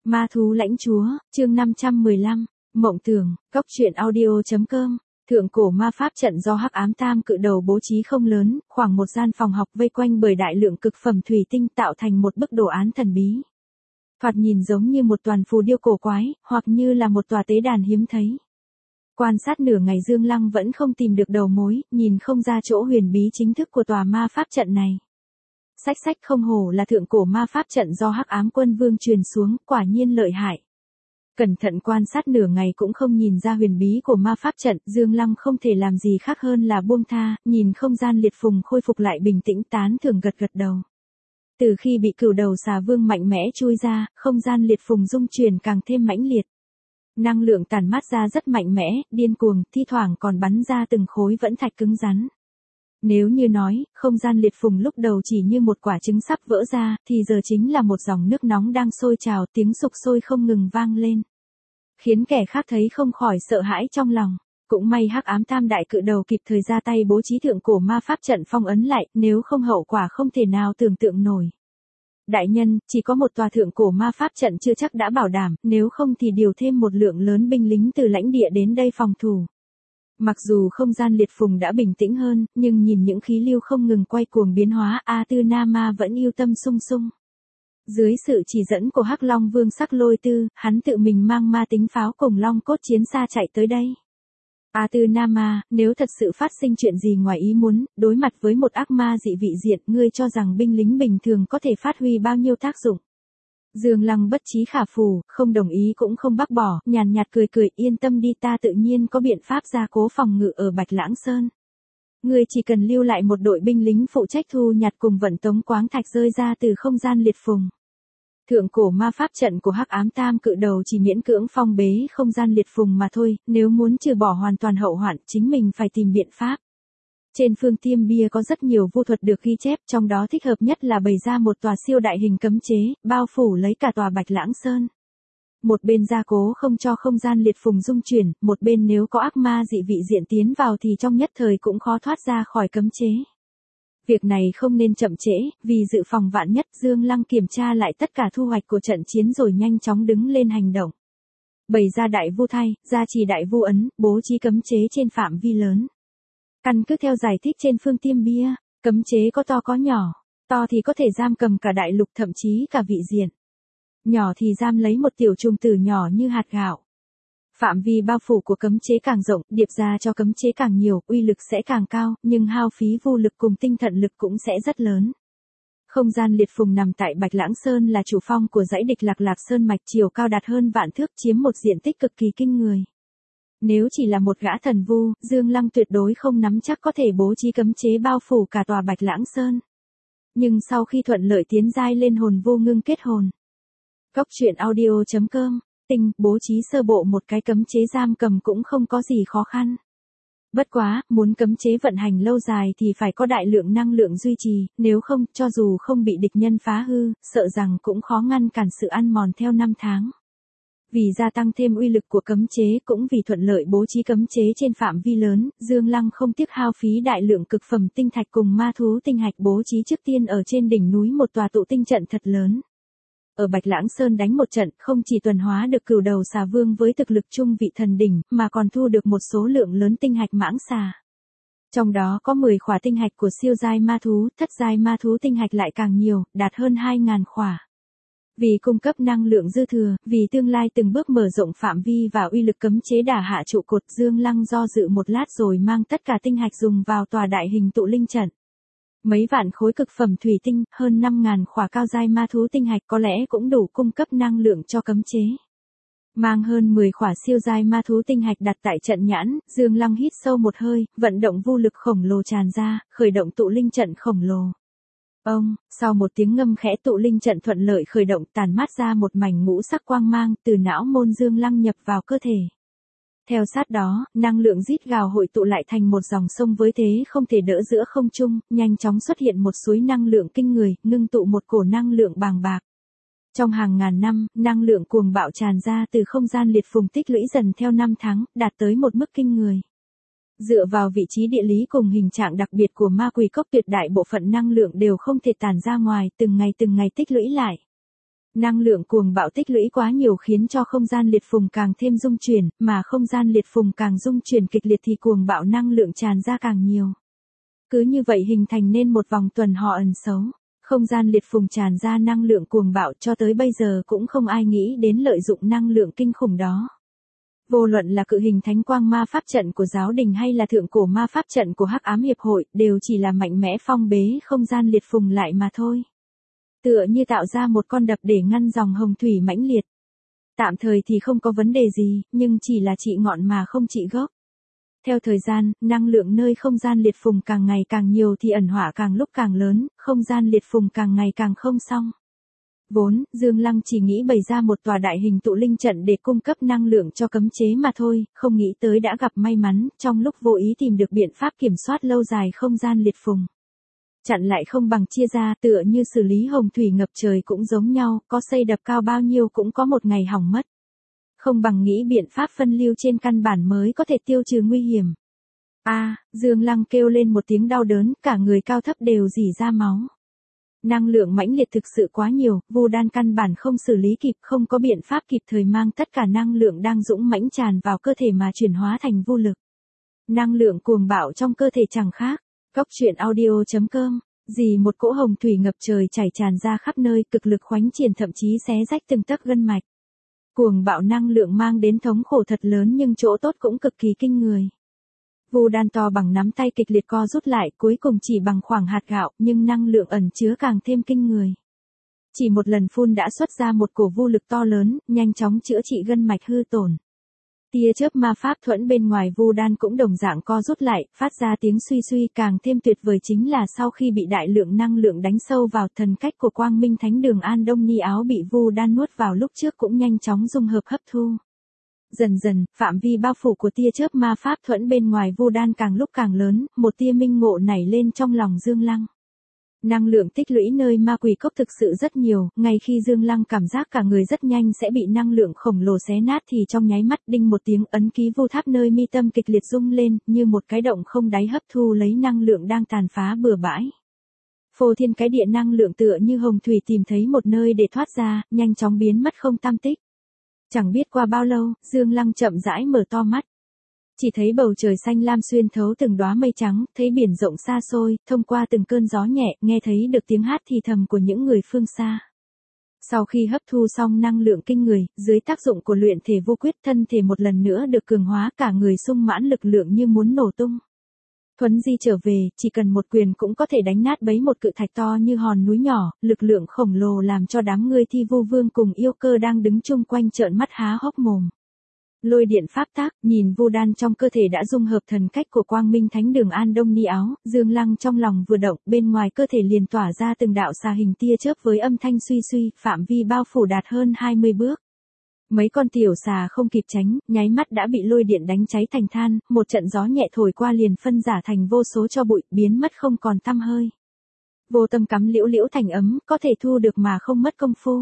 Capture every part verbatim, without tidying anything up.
Ma thú lãnh chúa, chương năm trăm mười lăm, mộng tưởng, cốc truyện audio.com. Thượng cổ ma pháp trận do Hắc Ám Tam Cự Đầu bố trí không lớn, khoảng một gian phòng học vây quanh bởi đại lượng cực phẩm thủy tinh tạo thành một bức đồ án thần bí. Thoạt nhìn giống như một toàn phù điêu cổ quái, hoặc như là một tòa tế đàn hiếm thấy. Quan sát nửa ngày Dương Lăng vẫn không tìm được đầu mối, nhìn không ra chỗ huyền bí chính thức của tòa ma pháp trận này. Sách sách không hổ là thượng cổ ma pháp trận do Hắc Ám Quân Vương truyền xuống, quả nhiên lợi hại. Cẩn thận quan sát nửa ngày cũng không nhìn ra huyền bí của ma pháp trận, Dương Lăng không thể làm gì khác hơn là buông tha, nhìn không gian liệt phùng khôi phục lại bình tĩnh tán thưởng gật gật đầu. Từ khi bị cửu đầu xà vương mạnh mẽ chui ra, không gian liệt phùng dung chuyển càng thêm mãnh liệt. Năng lượng tản mát ra rất mạnh mẽ, điên cuồng, thi thoảng còn bắn ra từng khối vẫn thạch cứng rắn. Nếu như nói, không gian liệt phùng lúc đầu chỉ như một quả trứng sắp vỡ ra, thì giờ chính là một dòng nước nóng đang sôi trào, tiếng sục sôi không ngừng vang lên. Khiến kẻ khác thấy không khỏi sợ hãi trong lòng. Cũng may Hắc Ám Tam Đại Cự Đầu kịp thời ra tay bố trí thượng cổ ma pháp trận phong ấn lại, nếu không hậu quả không thể nào tưởng tượng nổi. Đại nhân, chỉ có một tòa thượng cổ ma pháp trận chưa chắc đã bảo đảm, nếu không thì điều thêm một lượng lớn binh lính từ lãnh địa đến đây phòng thủ. Mặc dù không gian liệt phùng đã bình tĩnh hơn, nhưng nhìn những khí lưu không ngừng quay cuồng biến hóa, A Tư Na Ma vẫn yêu tâm sung sung. Dưới sự chỉ dẫn của Hắc Long Vương Sắc Lôi Tư, hắn tự mình mang ma tính pháo cùng Long Cốt Chiến Xa chạy tới đây. A Tư Na Ma, nếu thật sự phát sinh chuyện gì ngoài ý muốn, đối mặt với một ác ma dị vị diện, ngươi cho rằng binh lính bình thường có thể phát huy bao nhiêu tác dụng? Dương Lăng bất trí khả phù, không đồng ý cũng không bác bỏ, nhàn nhạt cười cười, yên tâm đi, ta tự nhiên có biện pháp gia cố phòng ngự ở Bạch Lãng Sơn. Ngươi chỉ cần lưu lại một đội binh lính phụ trách thu nhặt cùng vận tống quáng thạch rơi ra từ không gian liệt phùng. Thượng cổ ma pháp trận của Hắc Ám Tam Cự Đầu chỉ miễn cưỡng phong bế không gian liệt phùng mà thôi, nếu muốn trừ bỏ hoàn toàn hậu hoạn, chính mình phải tìm biện pháp. Trên phương tiêm bia có rất nhiều vu thuật được ghi chép, trong đó thích hợp nhất là bày ra một tòa siêu đại hình cấm chế, bao phủ lấy cả tòa Bạch Lãng Sơn. Một bên gia cố không cho không gian liệt phùng dung chuyển, một bên nếu có ác ma dị vị diện tiến vào thì trong nhất thời cũng khó thoát ra khỏi cấm chế. Việc này không nên chậm trễ, vì dự phòng vạn nhất, Dương Lăng kiểm tra lại tất cả thu hoạch của trận chiến rồi nhanh chóng đứng lên hành động. Bày ra đại vu thay, gia trì đại vu ấn, bố trí cấm chế trên phạm vi lớn. Căn cứ theo giải thích trên phương tiêm bia, cấm chế có to có nhỏ, to thì có thể giam cầm cả đại lục thậm chí cả vị diện. Nhỏ thì giam lấy một tiểu trùng tử nhỏ như hạt gạo. Phạm vi bao phủ của cấm chế càng rộng, điệp ra cho cấm chế càng nhiều, uy lực sẽ càng cao, nhưng hao phí vô lực cùng tinh thần lực cũng sẽ rất lớn. Không gian liệt phùng nằm tại Bạch Lãng Sơn là chủ phong của dãy địch Lạc Lạc Sơn mạch, chiều cao đạt hơn vạn thước, chiếm một diện tích cực kỳ kinh người. Nếu chỉ là một gã thần vu, Dương Lăng tuyệt đối không nắm chắc có thể bố trí cấm chế bao phủ cả tòa Bạch Lãng Sơn. Nhưng sau khi thuận lợi tiến giai lên hồn vu ngưng kết hồn. Cốc truyện audio.com, tinh, bố trí sơ bộ một cái cấm chế giam cầm cũng không có gì khó khăn. Bất quá, muốn cấm chế vận hành lâu dài thì phải có đại lượng năng lượng duy trì, nếu không, cho dù không bị địch nhân phá hư, sợ rằng cũng khó ngăn cản sự ăn mòn theo năm tháng. Vì gia tăng thêm uy lực của cấm chế cũng vì thuận lợi bố trí cấm chế trên phạm vi lớn, Dương Lăng không tiếc hao phí đại lượng cực phẩm tinh thạch cùng ma thú tinh hạch bố trí trước tiên ở trên đỉnh núi một tòa tụ tinh trận thật lớn. Ở Bạch Lãng Sơn đánh một trận, không chỉ tuần hóa được cửu đầu xà vương với thực lực trung vị thần đỉnh, mà còn thu được một số lượng lớn tinh hạch mãng xà. Trong đó có mười khỏa tinh hạch của siêu giai ma thú, thất giai ma thú tinh hạch lại càng nhiều, đạt hơn hai nghìn khỏa. Vì cung cấp năng lượng dư thừa, vì tương lai từng bước mở rộng phạm vi và uy lực cấm chế đả hạ trụ cột, Dương Lăng do dự một lát rồi mang tất cả tinh hạch dùng vào tòa đại hình tụ linh trận. Mấy vạn khối cực phẩm thủy tinh, hơn năm nghìn khỏa cao giai ma thú tinh hạch có lẽ cũng đủ cung cấp năng lượng cho cấm chế. Mang hơn mười khỏa siêu giai ma thú tinh hạch đặt tại trận nhãn, Dương Lăng hít sâu một hơi, vận động vô lực khổng lồ tràn ra, khởi động tụ linh trận khổng lồ. Ông, sau một tiếng ngâm khẽ, tụ linh trận thuận lợi khởi động, tàn mát ra một mảnh ngũ sắc quang mang từ não môn Dương Lăng nhập vào cơ thể. Theo sát đó, năng lượng rít gào hội tụ lại thành một dòng sông với thế không thể đỡ giữa không trung, nhanh chóng xuất hiện một suối năng lượng kinh người, ngưng tụ một cổ năng lượng bàng bạc. Trong hàng ngàn năm, năng lượng cuồng bạo tràn ra từ không gian liệt phùng tích lũy dần theo năm tháng, đạt tới một mức kinh người. Dựa vào vị trí địa lý cùng hình trạng đặc biệt của ma quỷ cốc, tuyệt đại bộ phận năng lượng đều không thể tản ra ngoài, từng ngày từng ngày tích lũy lại. Năng lượng cuồng bạo tích lũy quá nhiều khiến cho không gian liệt phùng càng thêm rung chuyển, mà không gian liệt phùng càng rung chuyển kịch liệt thì cuồng bạo năng lượng tràn ra càng nhiều. Cứ như vậy hình thành nên một vòng tuần họ ẩn xấu. Không gian liệt phùng tràn ra năng lượng cuồng bạo cho tới bây giờ cũng không ai nghĩ đến lợi dụng năng lượng kinh khủng đó. Vô luận là cự hình thánh quang ma pháp trận của giáo đình hay là thượng cổ ma pháp trận của Hắc Ám Hiệp hội đều chỉ là mạnh mẽ phong bế không gian liệt phùng lại mà thôi. Tựa như tạo ra một con đập để ngăn dòng hồng thủy mãnh liệt. Tạm thời thì không có vấn đề gì, nhưng chỉ là trị ngọn mà không trị gốc. Theo thời gian, năng lượng nơi không gian liệt phùng càng ngày càng nhiều thì ẩn họa càng lúc càng lớn, không gian liệt phùng càng ngày càng không xong. Vốn, Dương Lăng chỉ nghĩ bày ra một tòa đại hình tụ linh trận để cung cấp năng lượng cho cấm chế mà thôi, không nghĩ tới đã gặp may mắn, trong lúc vô ý tìm được biện pháp kiểm soát lâu dài không gian liệt phùng. Chặn lại không bằng chia ra, tựa như xử lý hồng thủy ngập trời cũng giống nhau, có xây đập cao bao nhiêu cũng có một ngày hỏng mất. Không bằng nghĩ biện pháp phân lưu trên căn bản mới có thể tiêu trừ nguy hiểm. A, à, Dương Lăng kêu lên một tiếng đau đớn, cả người cao thấp đều rỉ ra máu. Năng lượng mãnh liệt thực sự quá nhiều, Vu Đan căn bản không xử lý kịp, không có biện pháp kịp thời mang tất cả năng lượng đang dũng mãnh tràn vào cơ thể mà chuyển hóa thành vô lực. Năng lượng cuồng bạo trong cơ thể chẳng khác. Cóc truyện audio chấm com, gì một cỗ hồng thủy ngập trời chảy tràn ra khắp nơi, cực lực khoánh triển thậm chí xé rách từng tấc gân mạch. Cuồng bạo năng lượng mang đến thống khổ thật lớn nhưng chỗ tốt cũng cực kỳ kinh người. Vu Đan to bằng nắm tay kịch liệt co rút lại, cuối cùng chỉ bằng khoảng hạt gạo, nhưng năng lượng ẩn chứa càng thêm kinh người. Chỉ một lần phun đã xuất ra một cổ vô lực to lớn, nhanh chóng chữa trị gân mạch hư tổn. Tia chớp ma pháp thuẫn bên ngoài Vu Đan cũng đồng dạng co rút lại, phát ra tiếng suy suy, càng thêm tuyệt vời chính là sau khi bị đại lượng năng lượng đánh sâu vào, thần cách của Quang Minh Thánh Đường An Đông Ni áo bị Vu Đan nuốt vào lúc trước cũng nhanh chóng dung hợp hấp thu. Dần dần, phạm vi bao phủ của tia chớp ma pháp thuẫn bên ngoài Vu Đan càng lúc càng lớn, một tia minh ngộ nảy lên trong lòng Dương Lăng. Năng lượng tích lũy nơi ma quỷ cốc thực sự rất nhiều, ngay khi Dương Lăng cảm giác cả người rất nhanh sẽ bị năng lượng khổng lồ xé nát thì trong nháy mắt đinh một tiếng ấn ký vu tháp nơi mi tâm kịch liệt rung lên, như một cái động không đáy hấp thu lấy năng lượng đang tàn phá bừa bãi. Phô thiên cái địa năng lượng tựa như hồng thủy tìm thấy một nơi để thoát ra, nhanh chóng biến mất không tăm tích. Chẳng biết qua bao lâu, Dương Lăng chậm rãi mở to mắt. Chỉ thấy bầu trời xanh lam xuyên thấu từng đóa mây trắng, thấy biển rộng xa xôi, thông qua từng cơn gió nhẹ, nghe thấy được tiếng hát thì thầm của những người phương xa. Sau khi hấp thu xong năng lượng kinh người, dưới tác dụng của luyện thể vô quyết, thân thể một lần nữa được cường hóa, cả người sung mãn lực lượng như muốn nổ tung. Thuấn di trở về, chỉ cần một quyền cũng có thể đánh nát bấy một cự thạch to như hòn núi nhỏ, lực lượng khổng lồ làm cho đám người thi vu vương cùng yêu cơ đang đứng chung quanh trợn mắt há hốc mồm. Lôi điện pháp tác, nhìn Vu Đan trong cơ thể đã dung hợp thần cách của Quang Minh Thánh Đường An Đông Ni áo, Dương Lăng trong lòng vừa động, bên ngoài cơ thể liền tỏa ra từng đạo xà hình tia chớp với âm thanh suy suy, phạm vi bao phủ đạt hơn hai mươi bước. Mấy con tiểu xà không kịp tránh, nháy mắt đã bị lôi điện đánh cháy thành than, một trận gió nhẹ thổi qua liền phân rã thành vô số tro bụi, biến mất không còn tăm hơi. Vô tâm cắm liễu liễu thành ấm, có thể thu được mà không mất công phu.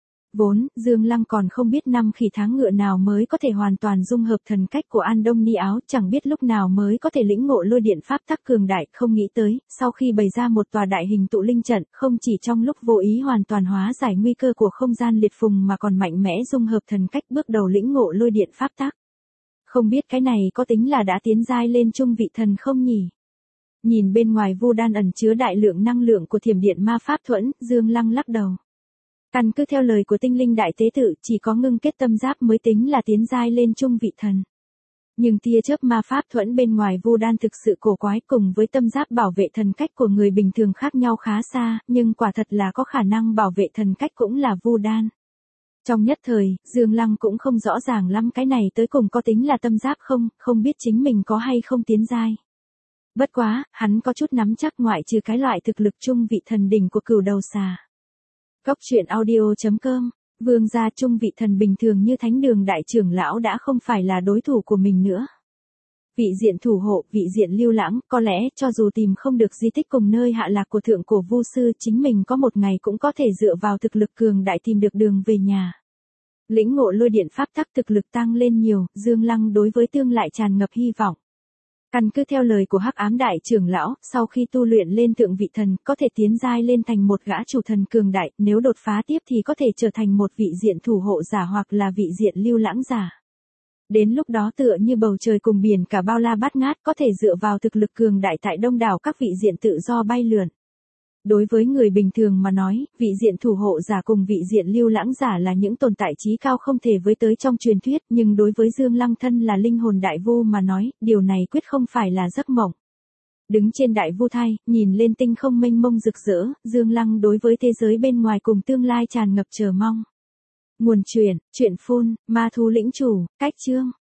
Vốn, Dương Lăng còn không biết năm khỉ tháng ngựa nào mới có thể hoàn toàn dung hợp thần cách của An Đông Ni áo, chẳng biết lúc nào mới có thể lĩnh ngộ lôi điện pháp tắc cường đại, không nghĩ tới, sau khi bày ra một tòa đại hình tụ linh trận, không chỉ trong lúc vô ý hoàn toàn hóa giải nguy cơ của không gian liệt phùng mà còn mạnh mẽ dung hợp thần cách bước đầu lĩnh ngộ lôi điện pháp tắc. Không biết cái này có tính là đã tiến giai lên trung vị thần không nhỉ? Nhìn bên ngoài Vu Đan ẩn chứa đại lượng năng lượng của thiểm điện ma pháp thuẫn, Dương Lăng lắc đầu. Căn cứ theo lời của tinh linh đại tế tự, chỉ có ngưng kết tâm giáp mới tính là tiến giai lên trung vị thần. Nhưng tia chớp ma pháp thuẫn bên ngoài Vu Đan thực sự cổ quái, cùng với tâm giáp bảo vệ thần cách của người bình thường khác nhau khá xa, nhưng quả thật là có khả năng bảo vệ thần cách cũng là Vu Đan. Trong nhất thời, Dương Lăng cũng không rõ ràng lắm cái này tới cùng có tính là tâm giáp không, không biết chính mình có hay không tiến giai. Bất quá, hắn có chút nắm chắc ngoại trừ cái loại thực lực trung vị thần đỉnh của cửu đầu xà. Cóc truyện audio chấm com, vương gia trung vị thần bình thường như Thánh Đường đại trưởng lão đã không phải là đối thủ của mình nữa. Vị diện thủ hộ, vị diện lưu lãng, có lẽ cho dù tìm không được di tích cùng nơi hạ lạc của thượng cổ vu sư, chính mình có một ngày cũng có thể dựa vào thực lực cường đại tìm được đường về nhà. Lĩnh ngộ lôi điện pháp tắc thực lực tăng lên nhiều, Dương Lăng đối với tương lại tràn ngập hy vọng. Căn cứ theo lời của Hắc Ám Đại trưởng lão, sau khi tu luyện lên thượng vị thần, có thể tiến giai lên thành một gã chủ thần cường đại, nếu đột phá tiếp thì có thể trở thành một vị diện thủ hộ giả hoặc là vị diện lưu lãng giả. Đến lúc đó tựa như bầu trời cùng biển cả bao la bát ngát, có thể dựa vào thực lực cường đại tại đông đảo các vị diện tự do bay lượn. Đối với người bình thường mà nói, vị diện thủ hộ giả cùng vị diện lưu lãng giả là những tồn tại trí cao không thể với tới trong truyền thuyết, nhưng đối với Dương Lăng thân là linh hồn đại vu mà nói, điều này quyết không phải là giấc mộng. Đứng trên đại vu thai, nhìn lên tinh không mênh mông rực rỡ, Dương Lăng đối với thế giới bên ngoài cùng tương lai tràn ngập chờ mong. Nguồn truyện, truyện phun, ma thú lĩnh chủ, cách chương.